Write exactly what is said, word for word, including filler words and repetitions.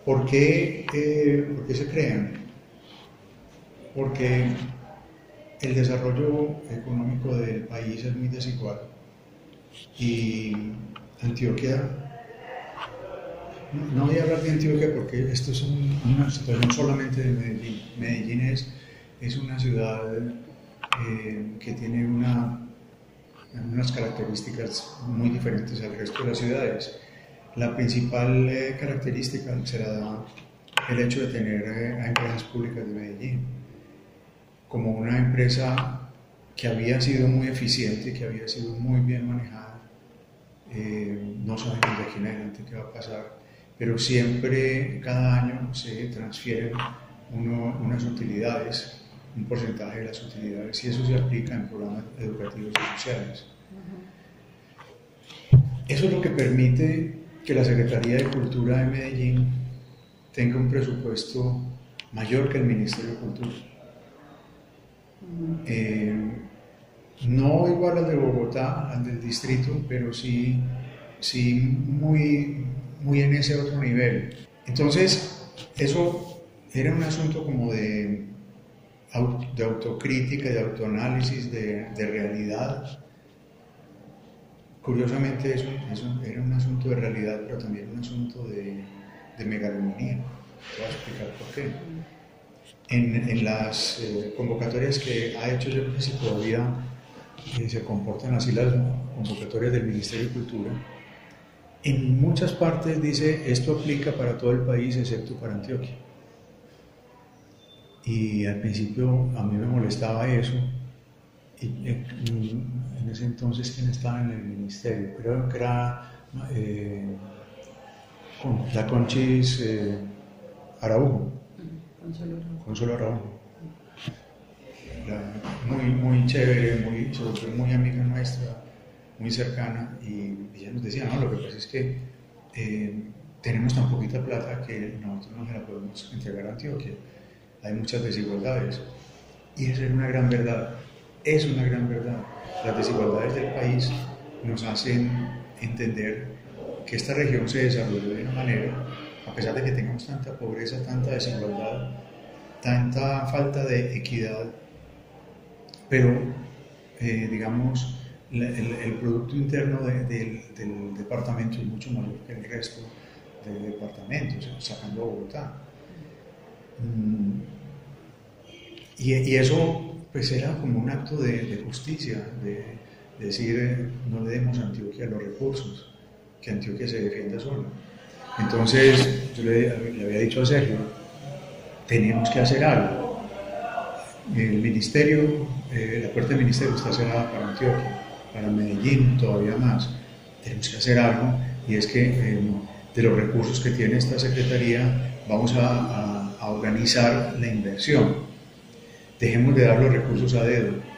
¿Por qué, eh, ¿Por qué se crean? Porque el desarrollo económico del país es muy desigual y Antioquia, no, no voy a hablar de Antioquia porque esto es un, una situación solamente de Medellín. Medellín es, es una ciudad eh, que tiene una, unas características muy diferentes al resto de las ciudades. La principal eh, característica será el hecho de tener eh, a Empresas Públicas de Medellín como una empresa que había sido muy eficiente, que había sido muy bien manejada. Eh, no sabemos de aquí en adelante qué va a pasar, pero siempre, cada año, se transfieren uno, unas utilidades, un porcentaje de las utilidades, y eso se aplica en programas educativos y sociales. Eso es lo que permite que la Secretaría de Cultura de Medellín tenga un presupuesto mayor que el Ministerio de Cultura. Eh, no igual al de Bogotá, al del distrito, pero sí, sí muy, muy en ese otro nivel. Entonces, eso era un asunto como de, de autocrítica, de autoanálisis, de, de realidad. Curiosamente, eso, eso era un asunto de realidad, pero también un asunto de, de megalomanía. Te voy a explicar por qué. En, en las eh, convocatorias que ha hecho, yo creo que si todavía eh, se comportan así las convocatorias del Ministerio de Cultura, en muchas partes dice esto aplica para todo el país excepto para Antioquia. Y al principio a mí me molestaba eso. Y, eh, en ese entonces, ¿quién estaba en el ministerio? Creo que era eh, la Conchis eh, Araujo. Consuelo Araujo. Consuelo Araujo. Muy, muy chévere, muy, sobre todo muy amiga nuestra, muy cercana, y ella nos decía, no, lo que pasa es que eh, tenemos tan poquita plata que nosotros no se la podemos entregar a Antioquia. Hay muchas desigualdades. Y esa es una gran verdad. Es una gran verdad. Las desigualdades del país nos hacen entender que esta región se desarrolló de una manera, a pesar de que tengamos tanta pobreza, tanta desigualdad, tanta falta de equidad, pero eh, digamos, la, el, el Producto Interno de, de, del departamento es mucho mayor que el resto de departamentos, sacando a Bogotá. Mm, y, y eso pues era como un acto de, de justicia, de, de decir, eh, no le demos a Antioquia los recursos, que Antioquia se defienda sola. Entonces, yo le, le había dicho a Sergio, tenemos que hacer algo. El ministerio, eh, la puerta del ministerio está cerrada para Antioquia, para Medellín todavía más. Tenemos que hacer algo, y es que eh, de los recursos que tiene esta secretaría vamos a, a, a organizar la inversión. Dejemos de dar los recursos a dedo.